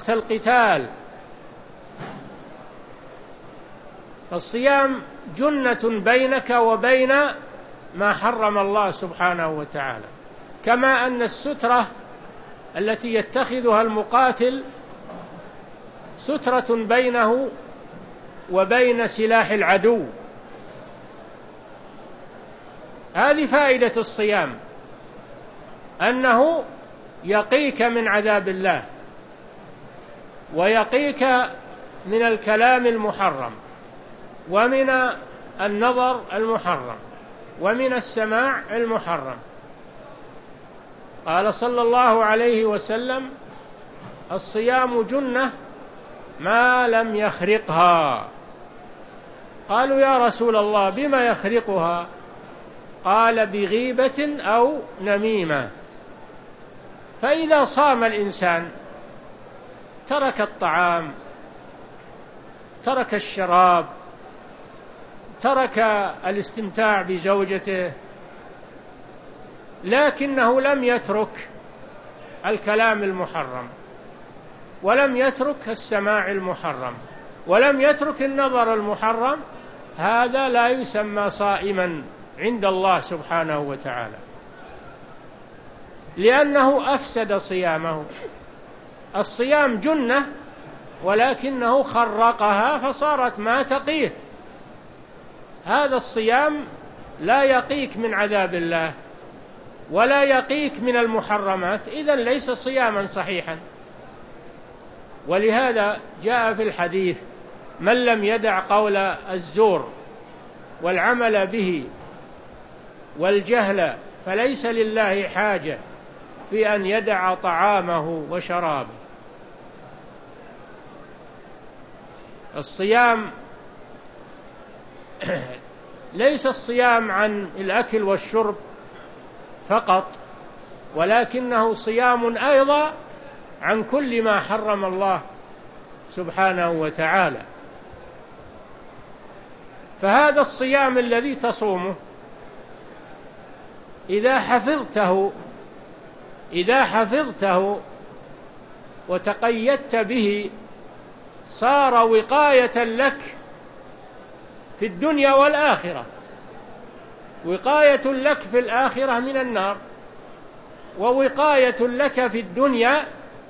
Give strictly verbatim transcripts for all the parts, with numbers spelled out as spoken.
وقت القتال. فالصيام جنة بينك وبين ما حرم الله سبحانه وتعالى، كما أن السترة التي يتخذها المقاتل سترة بينه وبين سلاح العدو. هذه فائدة الصيام، أنه يقيك من عذاب الله، ويقيك من الكلام المحرم، ومن النظر المحرم، ومن السماع المحرم. قال صلى الله عليه وسلم: الصيام جنة ما لم يخرقها. قالوا: يا رسول الله بما يخرقها؟ قال: بغيبة أو نميمة. فإذا صام الإنسان ترك الطعام، ترك الشراب، ترك الاستمتاع بزوجته، لكنه لم يترك الكلام المحرم، ولم يترك السماع المحرم، ولم يترك النظر المحرم، هذا لا يسمى صائما عند الله سبحانه وتعالى، لأنه أفسد صيامه. الصيام جنة ولكنه خرقها فصارت ما تقيه. هذا الصيام لا يقيك من عذاب الله ولا يقيك من المحرمات، إذن ليس صياما صحيحا. ولهذا جاء في الحديث: من لم يدع قول الزور والعمل به والجهل فليس لله حاجة في أن يدع طعامه وشرابه. الصيام ليس الصيام عن الأكل والشرب فقط، ولكنه صيام أيضا عن كل ما حرم الله سبحانه وتعالى. فهذا الصيام الذي تصومه إذا حفظته إذا حفظته وتقيدت به صار وقاية لك في الدنيا والآخرة، وقاية لك في الآخرة من النار، ووقاية لك في الدنيا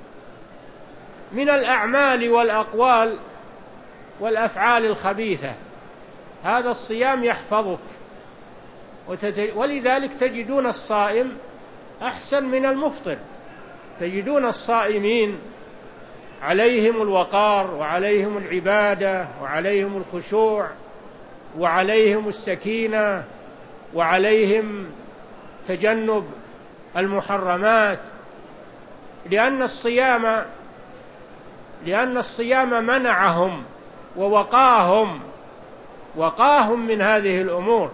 من الأعمال والأقوال والأفعال الخبيثة. هذا الصيام يحفظك، ولذلك تجدون الصائم أحسن من المفطر. تجدون الصائمين عليهم الوقار، وعليهم العبادة، وعليهم الخشوع، وعليهم السكينة، وعليهم تجنب المحرمات، لأن الصيام لأن الصيام منعهم ووقاهم وقاهم من هذه الأمور.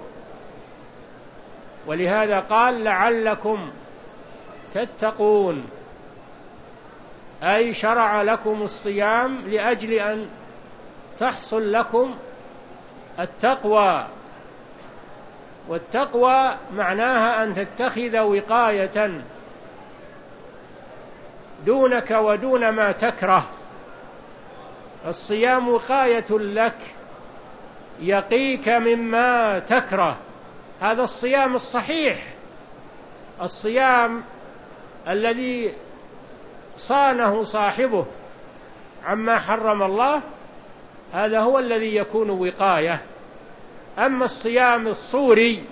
ولهذا قال: لعلكم تتقون، أي شرع لكم الصيام لأجل أن تحصل لكم التقوى. والتقوى معناها أن تتخذ وقاية دونك ودون ما تكره. الصيام وقاية لك، يقيك مما تكره. هذا الصيام الصحيح، الصيام الذي صانه صاحبه عما حرم الله، هذا هو الذي يكون وقاية. أما الصيام الصوري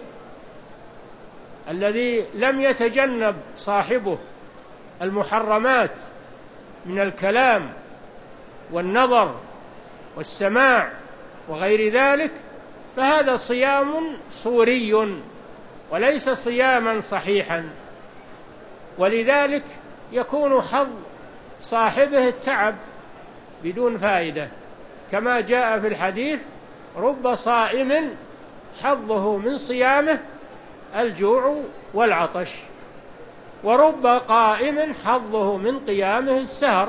الذي لم يتجنب صاحبه المحرمات من الكلام والنظر والسماع وغير ذلك، فهذا صيام صوري وليس صياما صحيحا. ولذلك يكون حظ صاحبه التعب بدون فائدة، كما جاء في الحديث: رب صائم حظه من صيامه الجوع والعطش، ورب قائم حظه من قيامه السهر.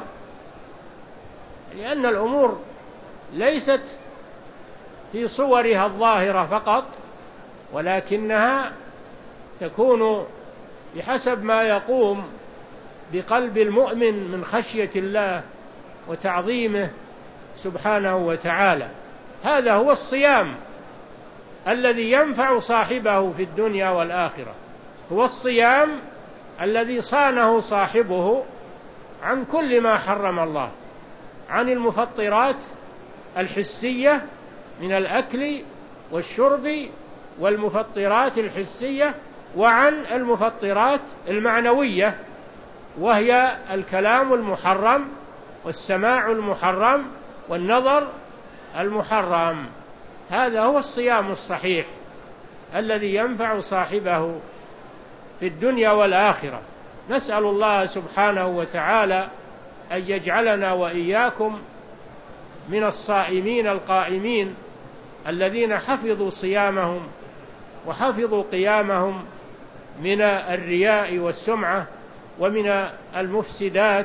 لأن الأمور ليست في صورها الظاهرة فقط، ولكنها تكون بحسب ما يقوم بقلب المؤمن من خشية الله وتعظيمه سبحانه وتعالى. هذا هو الصيام الذي ينفع صاحبه في الدنيا والآخرة، هو الصيام الذي صانه صاحبه عن كل ما حرم الله، عن المفطرات الحسية من الأكل والشرب والمفطرات الحسية، وعن المفطرات المعنوية وهي الكلام المحرم والسماع المحرم والنظر المحرم. هذا هو الصيام الصحيح الذي ينفع صاحبه في الدنيا والآخرة. نسأل الله سبحانه وتعالى أن يجعلنا وإياكم من الصائمين القائمين الذين حفظوا صيامهم وحفظوا قيامهم من الرياء والسمعة ومن المفسدات،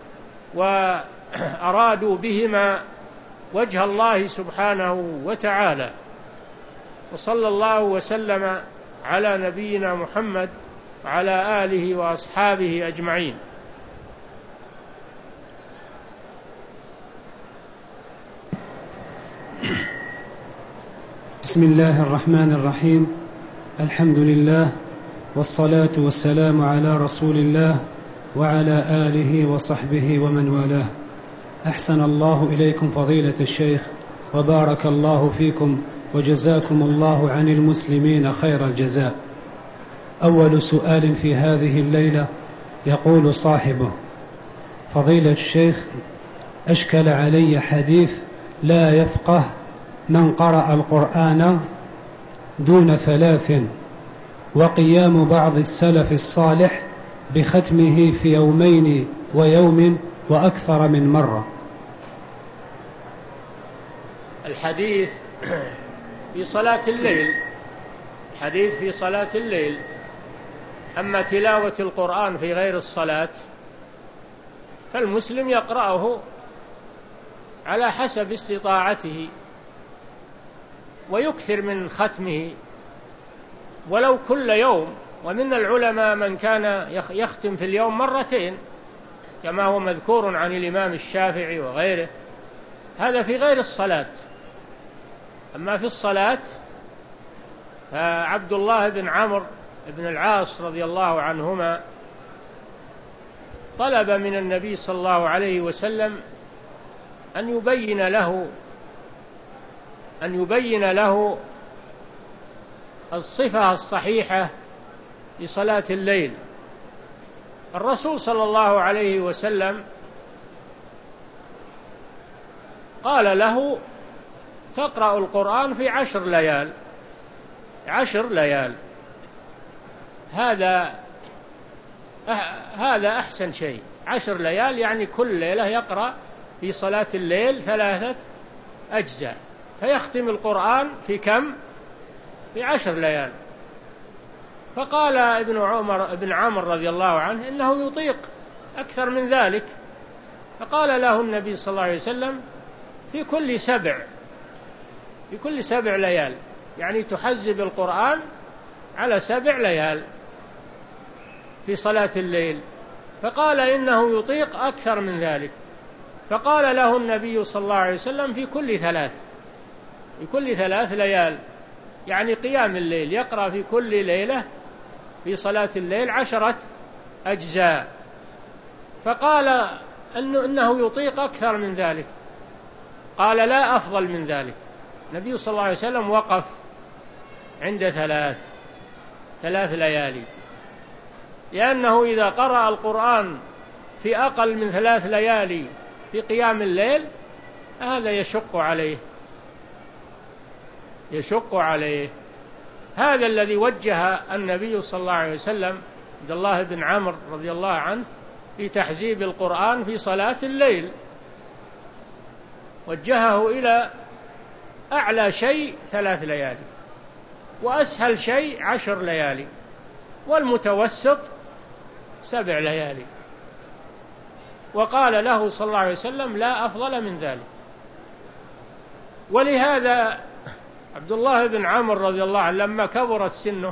وأرادوا بهما وجه الله سبحانه وتعالى. وصلى الله وسلم على نبينا محمد وعلى آله وأصحابه أجمعين. بسم الله الرحمن الرحيم. الحمد لله والصلاة والسلام على رسول الله وعلى آله وصحبه ومن والاه. أحسن الله إليكم فضيلة الشيخ، وبارك الله فيكم، وجزاكم الله عن المسلمين خير الجزاء. أول سؤال في هذه الليلة يقول صاحبه: فضيلة الشيخ، أشكل علي حديث لا يفقه من قرأ القرآن دون ثلاث، وقيام بعض السلف الصالح بختمه في يومين ويوم وأكثر من مرة. الحديث في صلاة الليل، الحديث في صلاة الليل. أما تلاوة القرآن في غير الصلاة فالمسلم يقرأه على حسب استطاعته ويكثر من ختمه ولو كل يوم. ومن العلماء من كان يختم في اليوم مرتين كما هو مذكور عن الإمام الشافعي وغيره، هذا في غير الصلاة. أما في الصلاة فعبد الله بن عمرو بن العاص رضي الله عنهما طلب من النبي صلى الله عليه وسلم أن يبين له أن يبين له الصفة الصحيحة لصلاة الليل. الرسول صلى الله عليه وسلم قال له: تقرأ القرآن في عشر ليال، عشر ليال، هذا هذا أحسن شيء. عشر ليال يعني كل ليلة يقرأ في صلاة الليل ثلاثة أجزاء، فيختم القرآن في كم؟ في عشر ليال. فقال ابن عمر ابن عمرو رضي الله عنه إنه يطيق أكثر من ذلك، فقال له النبي صلى الله عليه وسلم: في كل سبع في كل سبع ليال، يعني تحزب القرآن على سبع ليال في صلاة الليل. فقال إنه يطيق أكثر من ذلك، فقال له النبي صلى الله عليه وسلم: في كل ثلاث في كل ثلاث ليال، يعني قيام الليل، يقرأ في كل ليلة في صلاة الليل عشرة أجزاء. فقال إنه, إنه يطيق أكثر من ذلك، قال: لا أفضل من ذلك. النبي صلى الله عليه وسلم وقف عند ثلاث ثلاث ليالي، لأنه إذا قرأ القرآن في أقل من ثلاث ليالي في قيام الليل هذا يشق عليه يشق عليه هذا الذي وجه النبي صلى الله عليه وسلم عبد الله بن عمرو رضي الله عنه في تحزيب القرآن في صلاة الليل، وجهه إلى أعلى شيء ثلاث ليالي، وأسهل شيء عشر ليالي، والمتوسط سبع ليالي. وقال له صلى الله عليه وسلم: لا أفضل من ذلك. ولهذا عبد الله بن عمرو رضي الله عنه لما كبرت سنه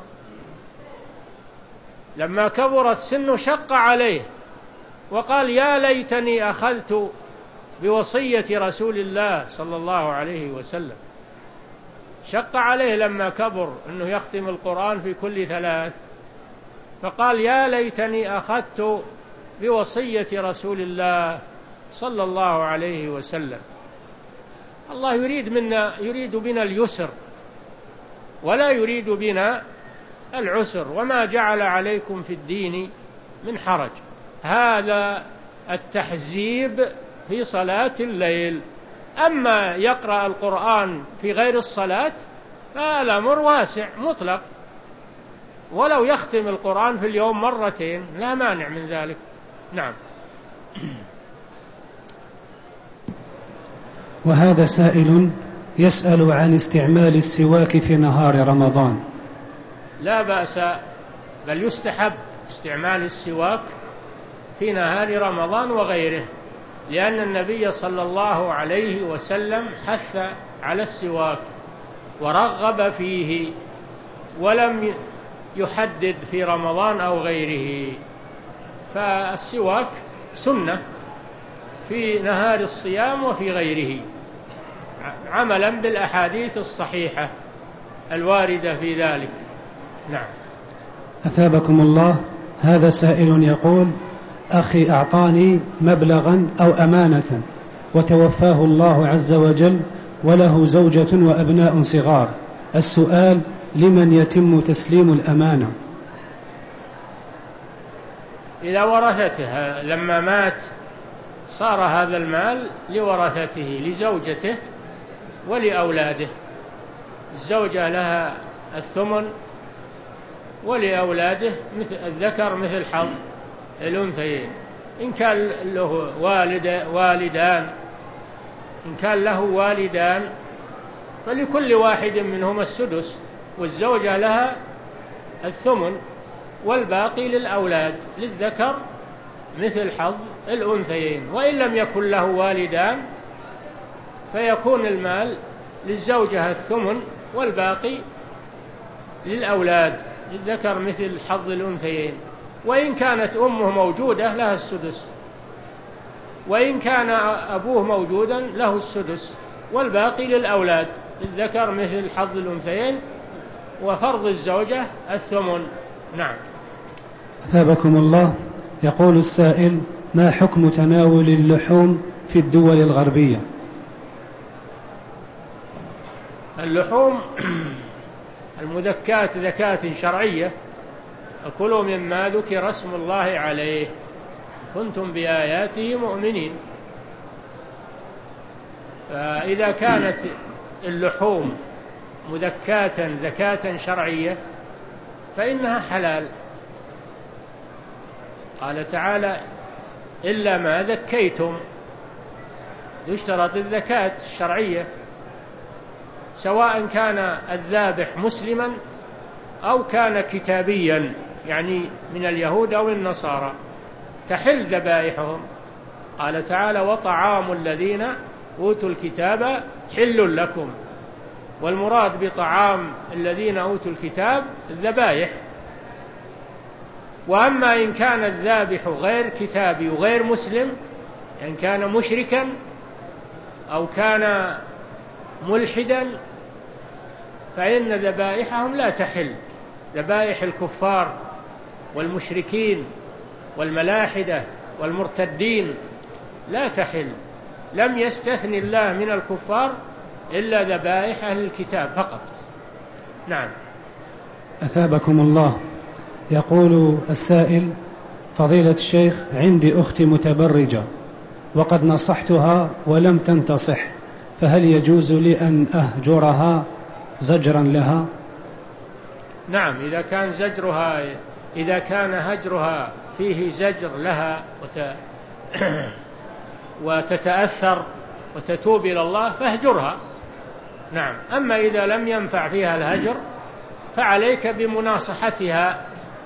لما كبرت سنه شق عليه وقال: يا ليتني أخذت بوصية رسول الله صلى الله عليه وسلم. شق عليه لما كبر أنه يختم القرآن في كل ثلاث، فقال يا ليتني أخذت بوصية رسول الله صلى الله عليه وسلم. الله يريد منا يريد بنا اليسر ولا يريد بنا العسر، وما جعل عليكم في الدين من حرج. هذا التحزيب في صلاة الليل. أما يقرأ القرآن في غير الصلاة فالأمر واسع مطلق، ولو يختم القرآن في اليوم مرتين لا مانع من ذلك. نعم. وهذا سائل يسأل عن استعمال السواك في نهار رمضان. لا بأس، بل يستحب استعمال السواك في نهار رمضان وغيره، لأن النبي صلى الله عليه وسلم حث على السواك ورغب فيه، ولم يحدد في رمضان أو غيره. فالسواك سنة في نهار الصيام وفي غيره، عملا بالأحاديث الصحيحة الواردة في ذلك. نعم. أثابكم الله. هذا سائل يقول: أخي أعطاني مبلغا أو أمانة وتوفاه الله عز وجل وله زوجة وأبناء صغار، السؤال: لمن يتم تسليم الأمانة؟ إلى ورثته. لما مات صار هذا المال لورثته، لزوجته ولأولاده. الزوجة لها الثمن، ولأولاده مثل الذكر مثل حظ الأنثيين. إن كان له والد والدان إن كان له والدان فلكل واحد منهما السدس، والزوجة لها الثمن، والباقي للأولاد للذكر مثل حظ الأنثيين. وإن لم يكن له والدان فيكون المال للزوجة الثمن، والباقي للأولاد للذكر مثل حظ الأنثيين. وإن كانت أمه موجودة لها السدس، وإن كان أبوه موجودا له السدس، والباقي للأولاد للذكر مثل حظ الأنثيين، وفرض الزوجة الثمن. نعم. أثابكم الله. يقول السائل: ما حكم تناول اللحوم في الدول الغربية؟ اللحوم المذكاة ذكاة شرعية: أكلوا مما ذكر اسم الله عليه كنتم بآياته مؤمنين. فإذا كانت اللحوم مذكاة ذكاة شرعية فإنها حلال. قال تعالى: إلا ما ذكيتم. يشترط الذكاة الشرعية، سواء كان الذابح مسلما أو كان كتابيا، يعني من اليهود أو النصارى، تحل ذبائحهم. قال تعالى: وطعام الذين أوتوا الكتاب حل لكم. والمراد بطعام الذين أوتوا الكتاب الذبائح. وأما إن كان الذابح غير كتابي وغير مسلم، إن يعني كان مشركا أو كان ملحدا، فإن ذبائحهم لا تحل. ذبائح الكفار والمشركين والملاحدة والمرتدين لا تحل. لم يستثني الله من الكفار إلا ذبائح أهل الكتاب فقط. نعم. أثابكم الله. يقول السائل: فضيلة الشيخ، عندي أخت متبرجة وقد نصحتها ولم تنتصح، فهل يجوز لي أن أهجرها زجرا لها؟ نعم، إذا كان زجرها إذا كان هجرها فيه زجر لها وت... وتتأثر وتتوب إلى الله فاهجرها. نعم. أما إذا لم ينفع فيها الهجر فعليك بمناصحتها،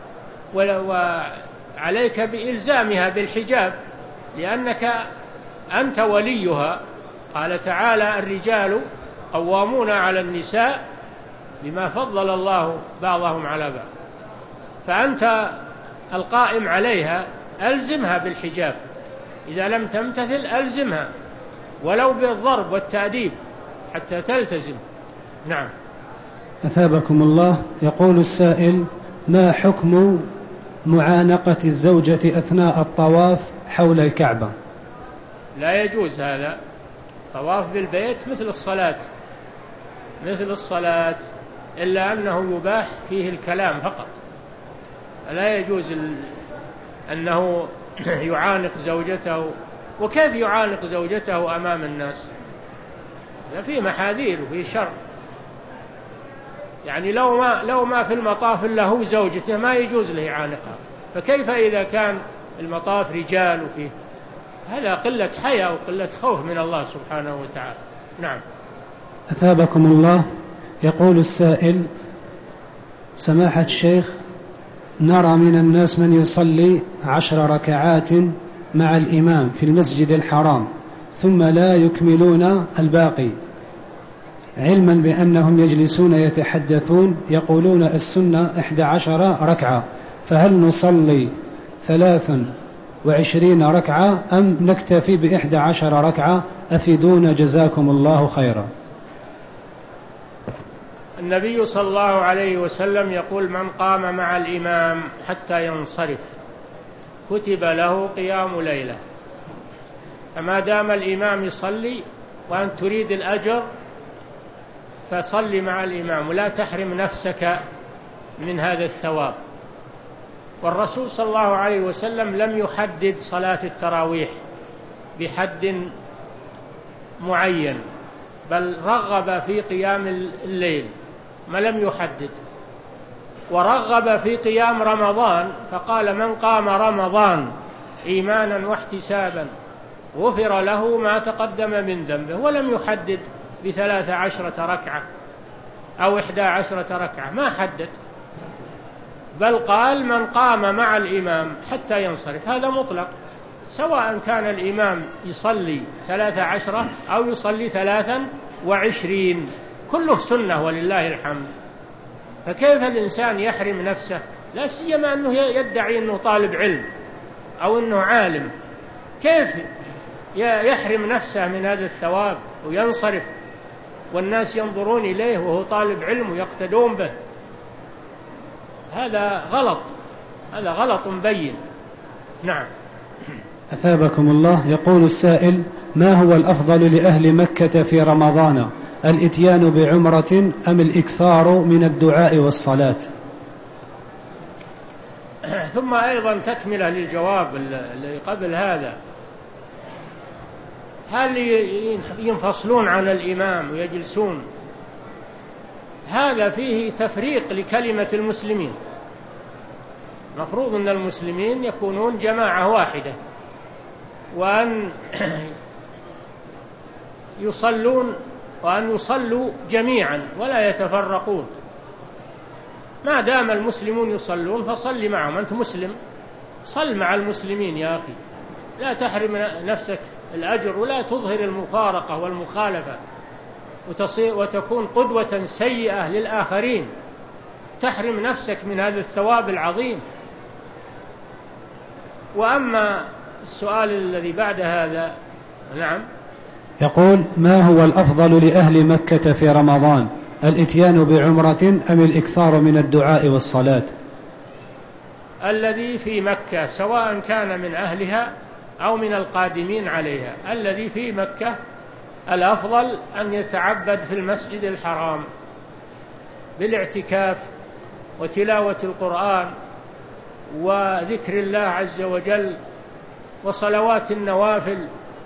وعليك بإلزامها بالحجاب، لأنك أنت وليها. قال تعالى: الرجال قوامون على النساء بما فضل الله بعضهم على بعض. فأنت القائم عليها، ألزمها بالحجاب. إذا لم تمتثل ألزمها ولو بالضرب والتأديب حتى تلتزم. نعم. أثابكم الله. يقول السائل: ما حكم معانقة الزوجة أثناء الطواف حول الكعبة؟ لا يجوز هذا. طواف بالبيت مثل الصلاة مثل الصلاة إلا أنه يباح فيه الكلام فقط. لا يجوز أنه يعانق زوجته. وكيف يعانق زوجته أمام الناس؟ لا، فيه محاذير وفيه شر. يعني لو ما, لو ما في المطاف إلا هو زوجته ما يجوز له يعانقها، فكيف إذا كان المطاف رجال وفيه؟ هذا قلة حياء وقلة خوف من الله سبحانه وتعالى. نعم. أثابكم الله. يقول السائل: سماحة الشيخ، نرى من الناس من يصلي عشر ركعات مع الإمام في المسجد الحرام ثم لا يكملون الباقي، علما بأنهم يجلسون يتحدثون، يقولون السنة إحدى عشر ركعة، فهل نصلي ثلاثا وعشرين ركعة أم نكتفي بإحدى عشر ركعة؟ أفيدونا جزاكم الله خيرا. النبي صلى الله عليه وسلم يقول: من قام مع الإمام حتى ينصرف كتب له قيام ليلة. فما دام الإمام يصلي وأن تريد الأجر فصل مع الإمام ولا تحرم نفسك من هذا الثواب. والرسول صلى الله عليه وسلم لم يحدد صلاة التراويح بحد معين، بل رغب في قيام الليل ما لم يحدد، ورغب في قيام رمضان فقال: من قام رمضان إيمانا واحتسابا غفر له ما تقدم من ذنبه. ولم يحدد بثلاث عشرة ركعة أو إحدى عشرة ركعة، ما حدد، بل قال: من قام مع الإمام حتى ينصرف. هذا مطلق، سواء كان الإمام يصلي ثلاث عشرة أو يصلي ثلاثا وعشرين، كله سنة ولله الحمد. فكيف الإنسان يحرم نفسه، لا سيما أنه يدعي أنه طالب علم أو أنه عالم؟ كيف يحرم نفسه من هذا الثواب وينصرف والناس ينظرون إليه وهو طالب علم ويقتدون به؟ هذا غلط، هذا غلط بين. نعم. أثابكم الله. يقول السائل: ما هو الأفضل لأهل مكة في رمضان، الإتيان بعمرة أم الإكثار من الدعاء والصلاة؟ ثم أيضا تكملة للجواب الذي قبل هذا: هل ينفصلون عن الإمام ويجلسون؟ هذا فيه تفريق لكلمة المسلمين. مفروض أن المسلمين يكونون جماعة واحدة، وأن يصلون وأن يصلوا جميعا ولا يتفرقون. ما دام المسلمون يصلون فصل معهم. أنت مسلم، صل مع المسلمين يا أخي، لا تحرم نفسك الأجر ولا تظهر المفارقة والمخالفة وتصير وتكون قدوة سيئة للآخرين، تحرم نفسك من هذا الثواب العظيم. وأما السؤال الذي بعد هذا، نعم، يقول: ما هو الأفضل لأهل مكة في رمضان، الإتيان بعمرة أم الإكثار من الدعاء والصلاة؟ الذي في مكة سواء كان من أهلها أو من القادمين عليها، الذي في مكة الأفضل أن يتعبد في المسجد الحرام بالاعتكاف وتلاوة القرآن وذكر الله عز وجل وصلوات النوافل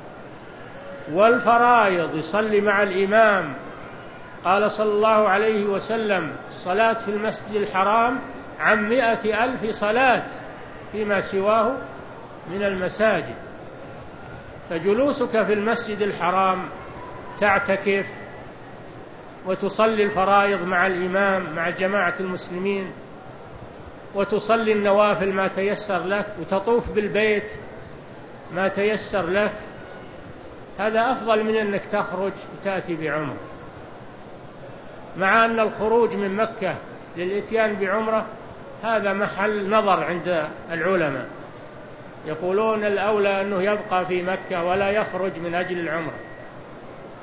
والفرائض، يصلي مع الإمام. قال صلى الله عليه وسلم: الصلاة في المسجد الحرام عن مئة ألف صلاة فيما سواه من المساجد. فجلوسك في المسجد الحرام تعتكف وتصلي الفرائض مع الإمام مع جماعة المسلمين، وتصلي النوافل ما تيسر لك، وتطوف بالبيت ما تيسر لك، هذا أفضل من أنك تخرج وتأتي بعمرة. مع أن الخروج من مكة للإتيان بعمرة هذا محل نظر عند العلماء، يقولون الأولى أنه يبقى في مكة ولا يخرج من أجل العمرة،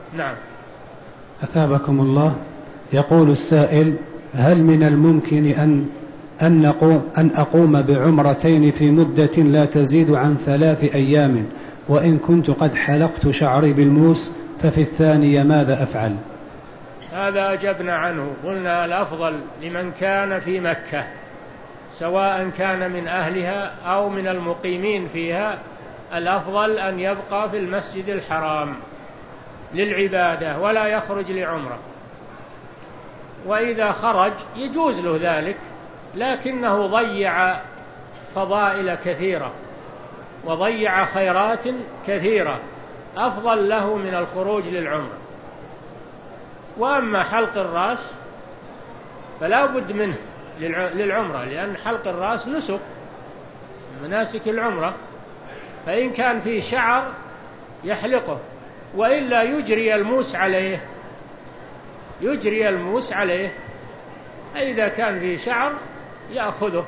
نعم. أثابكم الله. يقول السائل: هل من الممكن أن أن, نقوم أن أقوم بعمرتين في مدة لا تزيد عن ثلاث أيام، وإن كنت قد حلقت شعري بالموس، ففي الثانية ماذا أفعل؟ هذا أجبنا عنه، قلنا الأفضل لمن كان في مكة سواء كان من أهلها أو من المقيمين فيها، الأفضل أن يبقى في المسجد الحرام للعبادة ولا يخرج لعمرة. وإذا خرج يجوز له ذلك، لكنه ضيع فضائل كثيرة وضيع خيرات كثيرة أفضل له من الخروج للعمرة. وأما حلق الرأس فلا بد منه للعمرة، لأن حلق الرأس نسك مناسك العمرة، فإن كان فيه شعر يحلقه، وإلا يجري الموس عليه يجري الموس عليه إذا كان فيه شعر يأخذه.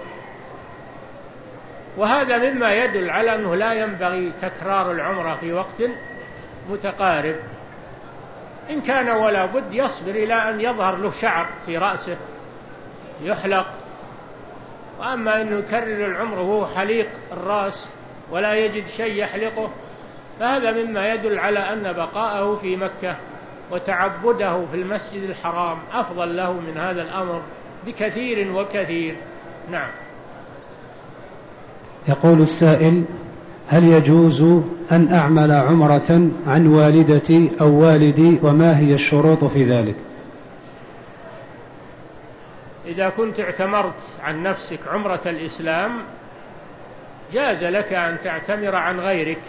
وهذا مما يدل على أنه لا ينبغي تكرار العمرة في وقت متقارب. إن كان ولا بد يصبر إلى أن يظهر له شعر في رأسه يحلق. وأما أنه يكرر العمر وهو حليق الرأس ولا يجد شيء يحلقه، فهذا مما يدل على أن بقاءه في مكة وتعبده في المسجد الحرام أفضل له من هذا الأمر بكثير وكثير. نعم. يقول السائل: هل يجوز أن أعمل عمرة عن والدتي أو والدي، وما هي الشروط في ذلك؟ إذا كنت اعتمرت عن نفسك عمرة الإسلام جاز لك أن تعتمر عن غيرك،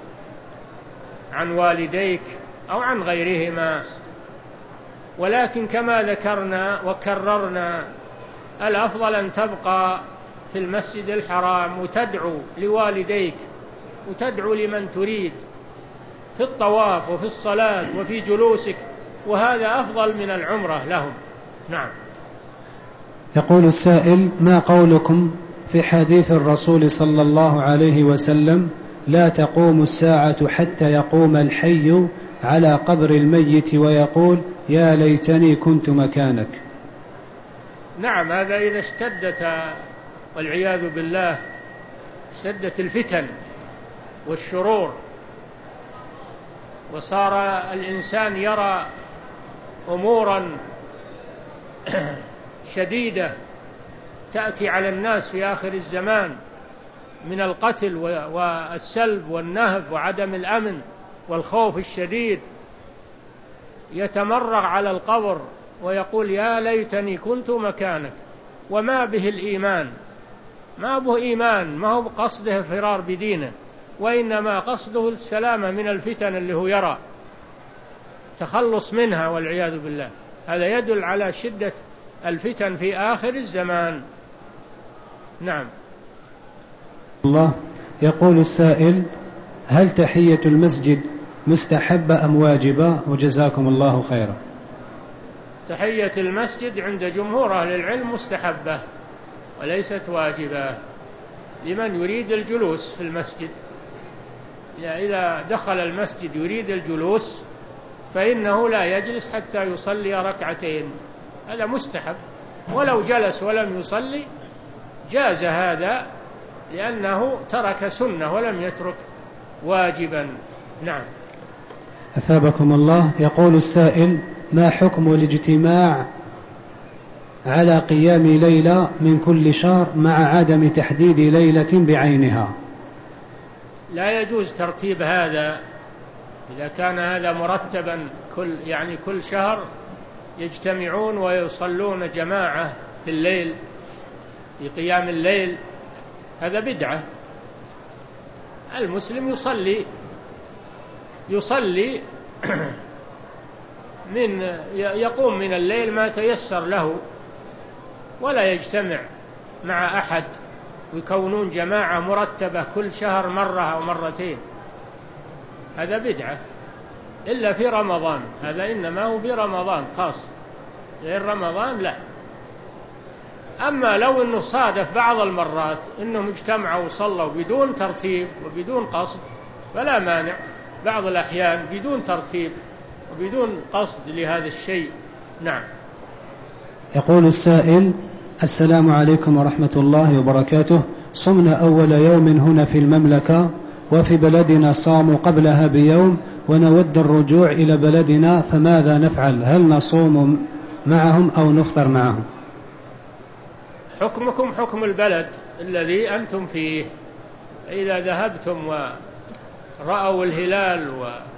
عن والديك أو عن غيرهما، ولكن كما ذكرنا وكررنا الأفضل أن تبقى في المسجد الحرام وتدعو لوالديك وتدعو لمن تريد في الطواف وفي الصلاة وفي جلوسك، وهذا أفضل من العمرة لهم. نعم. يقول السائل: ما قولكم في حديث الرسول صلى الله عليه وسلم: لا تقوم الساعة حتى يقوم الحي على قبر الميت ويقول يا ليتني كنت مكانك؟ نعم، هذا إذا اشتدت والعياذ بالله اشتدت الفتن والشرور وصار الإنسان يرى أمورا شديدة تأتي على الناس في آخر الزمان من القتل والسلب والنهب وعدم الأمن والخوف الشديد، يتمرغ على القبر ويقول يا ليتني كنت مكانك. وما به الإيمان، ما به إيمان، ما هو قصده فرار بدينه، وإنما قصده السلامة من الفتن اللي هو يرى تخلص منها والعياذ بالله. هذا يدل على شدة الفتن في آخر الزمان. نعم. الله. يقول السائل: هل تحية المسجد مستحبة أم واجبة؟ وجزاكم الله خيرا. تحية المسجد عند جمهور أهل العلم مستحبة وليست واجبة لمن يريد الجلوس في المسجد. إذا دخل المسجد يريد الجلوس فإنه لا يجلس حتى يصلي ركعتين، هذا مستحب، ولو جلس ولم يصلي جاز هذا لأنه ترك سنة ولم يترك واجبا. نعم. أثابكم الله. يقول السائل: ما حكم الاجتماع على قيام ليلة من كل شهر مع عدم تحديد ليلة بعينها؟ لا يجوز ترتيب هذا. إذا كان هذا مرتبا كل يعني كل شهر يجتمعون ويصلون جماعة في الليل في قيام الليل، هذا بدعة. المسلم يصلي يصلي من يقوم من الليل ما تيسر له ولا يجتمع مع أحد ويكونون جماعة مرتبة كل شهر مرة أو مرتين، هذا بدعة إلا في رمضان، هذا إنما هو في رمضان خاص، غير رمضان لا. أما لو أنه صادف بعض المرات أنهم اجتمعوا وصلوا بدون ترتيب وبدون قصد فلا مانع، بعض الأحيان بدون ترتيب وبدون قصد لهذا الشيء. نعم. يقول السائل: السلام عليكم ورحمة الله وبركاته. صمنا أول يوم هنا في المملكة، وفي بلدنا صاموا قبلها بيوم، ونود الرجوع إلى بلدنا، فماذا نفعل؟ هل نصوم معهم أو نفطر معهم؟ حكمكم حكم البلد الذي أنتم فيه. إذا ذهبتم ورأوا الهلال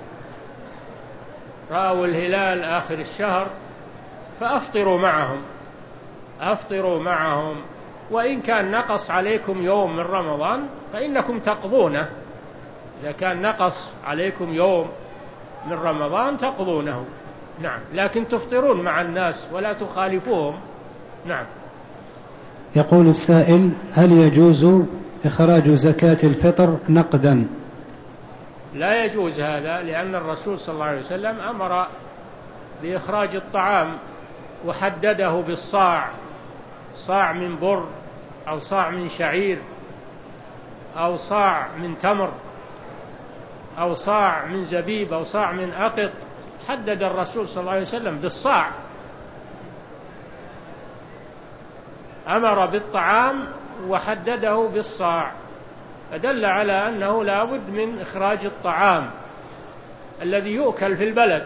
ورأوا الهلال آخر الشهر فأفطروا معهم أفطروا معهم وإن كان نقص عليكم يوم من رمضان فإنكم تقضونه. إذا كان نقص عليكم يوم من رمضان تقضونه. نعم، لكن تفطرون مع الناس ولا تخالفوهم. نعم. يقول السائل: هل يجوز إخراج زكاة الفطر نقدا؟ لا يجوز هذا، لأن الرسول صلى الله عليه وسلم أمر بإخراج الطعام وحدده بالصاع، صاع من بر أو صاع من شعير أو صاع من تمر أو صاع من زبيب أو صاع من أقط. حدد الرسول صلى الله عليه وسلم بالصاع، أمر بالطعام وحدده بالصاع، فدل على أنه لا بد من إخراج الطعام الذي يؤكل في البلد.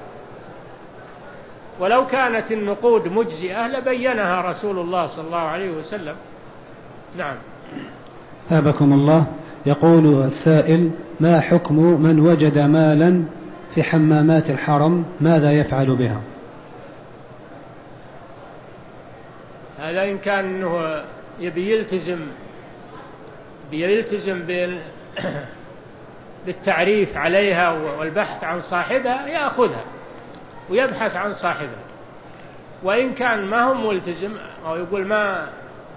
ولو كانت النقود مجزئة لبينها رسول الله صلى الله عليه وسلم. نعم. ثابكم الله. يقول السائل: ما حكم من وجد مالا في حمامات الحرم، ماذا يفعل بها؟ هذا إن كان أنه يبي يلتزم بيلتزم بالتعريف عليها والبحث عن صاحبها يأخذها ويبحث عن صاحبها. وإن كان ما هو ملتزم أو يقول ما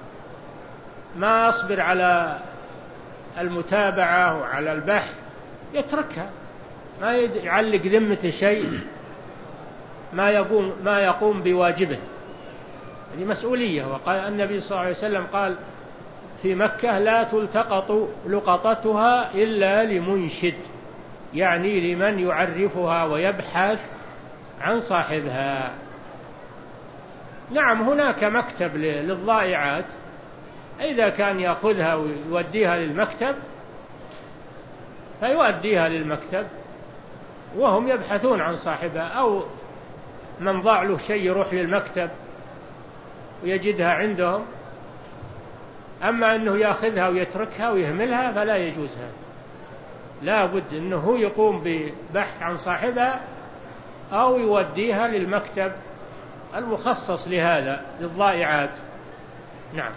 ما أصبر على المتابعة وعلى البحث يتركها، ما يعلق ذمته شيء ما يقوم ما يقوم بواجبه. هذه مسؤولية. وقال النبي صلى الله عليه وسلم قال في مكة: لا تلتقط لقطتها إلا لمنشد، يعني لمن يعرفها ويبحث عن صاحبها. نعم، هناك مكتب للضائعات، إذا كان يأخذها ويوديها للمكتب فيؤديها للمكتب وهم يبحثون عن صاحبها، أو من ضاع له شيء يروح للمكتب ويجدها عندهم. أما أنه يأخذها ويتركها ويهملها فلا يجوز هذا. لا بد أنه يقوم ببحث عن صاحبها أو يوديها للمكتب المخصص لهذا للضائعات. نعم.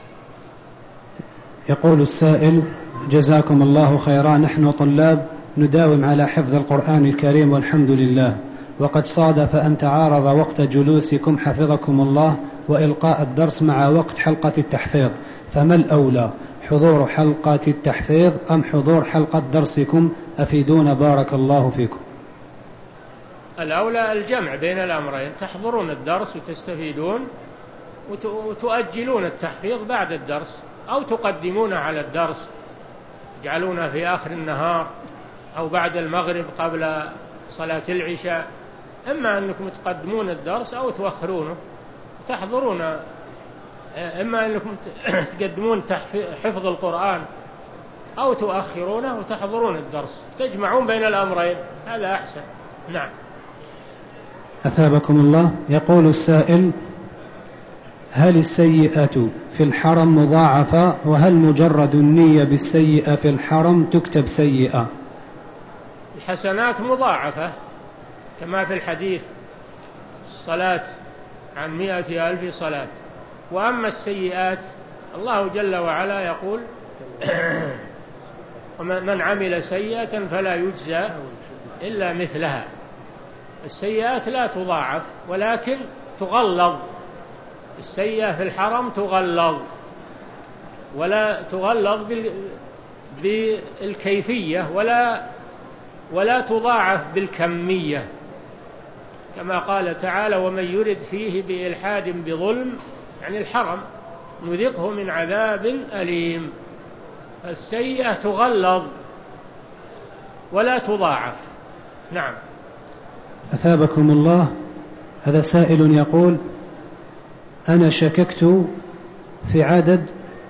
يقول السائل: جزاكم الله خيرا، نحن طلاب نداوم على حفظ القرآن الكريم والحمد لله، وقد صادف أن تعارض وقت جلوسكم حفظكم الله وإلقاء الدرس مع وقت حلقة التحفيظ، فما الأولى، حضور حلقة التحفيظ أم حضور حلقة درسكم؟ أفيدونا بارك الله فيكم. الأولى الجمع بين الأمرين، تحضرون الدرس وتستفيدون وتؤجلون التحفيظ بعد الدرس، أو تقدمونه على الدرس تجعلونه في آخر النهار أو بعد المغرب قبل صلاة العشاء. إما أنكم تقدمون الدرس أو تؤخرونه تحضرون، إما أنكم تقدمون حفظ القرآن أو تؤخرونه وتحضرون الدرس، تجمعون بين الأمرين، هذا أحسن. نعم. أثابكم الله. يقول السائل: هل السيئة في الحرم مضاعفة؟ وهل مجرد النية بالسيئة في الحرم تكتب سيئة؟ الحسنات مضاعفة كما في الحديث: الصلاة عن مئة ألف صلاة. وأما السيئات الله جل وعلا يقول: من عمل سيئة فلا يجزى إلا مثلها. السيئات لا تضاعف ولكن تغلظ. السيئة في الحرم تغلظ، ولا تغلظ بالكيفية ولا ولا تضاعف بالكمية، كما قال تعالى: ومن يرد فيه بإلحاد بظلم، يعني الحرم، نذقه من عذاب أليم. السيئة تغلظ ولا تضاعف. نعم. أثابكم الله. هذا سائل يقول: أنا شككت في عدد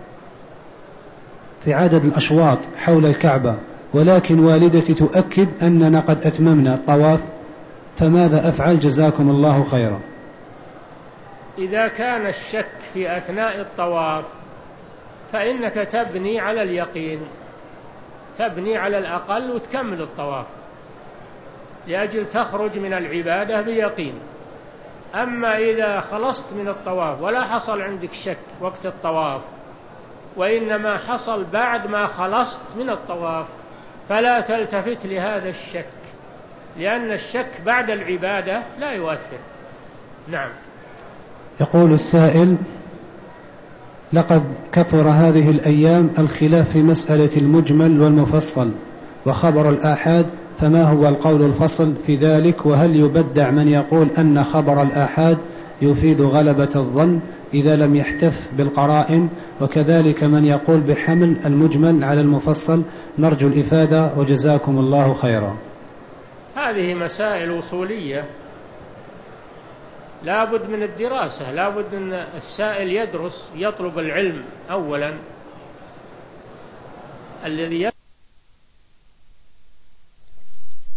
في عدد الأشواط حول الكعبة، ولكن والدتي تؤكد أننا قد أتممنا الطواف، فماذا أفعل جزاكم الله خيرا؟ إذا كان الشك في أثناء الطواف فإنك تبني على اليقين، تبني على الأقل وتكمل الطواف لأجل تخرج من العبادة بيقين. أما إذا خلصت من الطواف ولا حصل عندك شك وقت الطواف، وإنما حصل بعد ما خلصت من الطواف، فلا تلتفت لهذا الشك، لأن الشك بعد العبادة لا يؤثر. نعم. يقول السائل: لقد كثر هذه الأيام الخلاف في مسألة المجمل والمفصل وخبر الآحاد، فما هو القول الفصل في ذلك؟ وهل يبدع من يقول أن خبر الآحاد يفيد غلبة الظن إذا لم يحتف بالقرائن، وكذلك من يقول بحمل المجمل على المفصل؟ نرجو الإفادة وجزاكم الله خيرا. هذه مسائل أصولية لا بد من الدراسة، لا بد أن السائل يدرس، يطلب العلم أولا الذي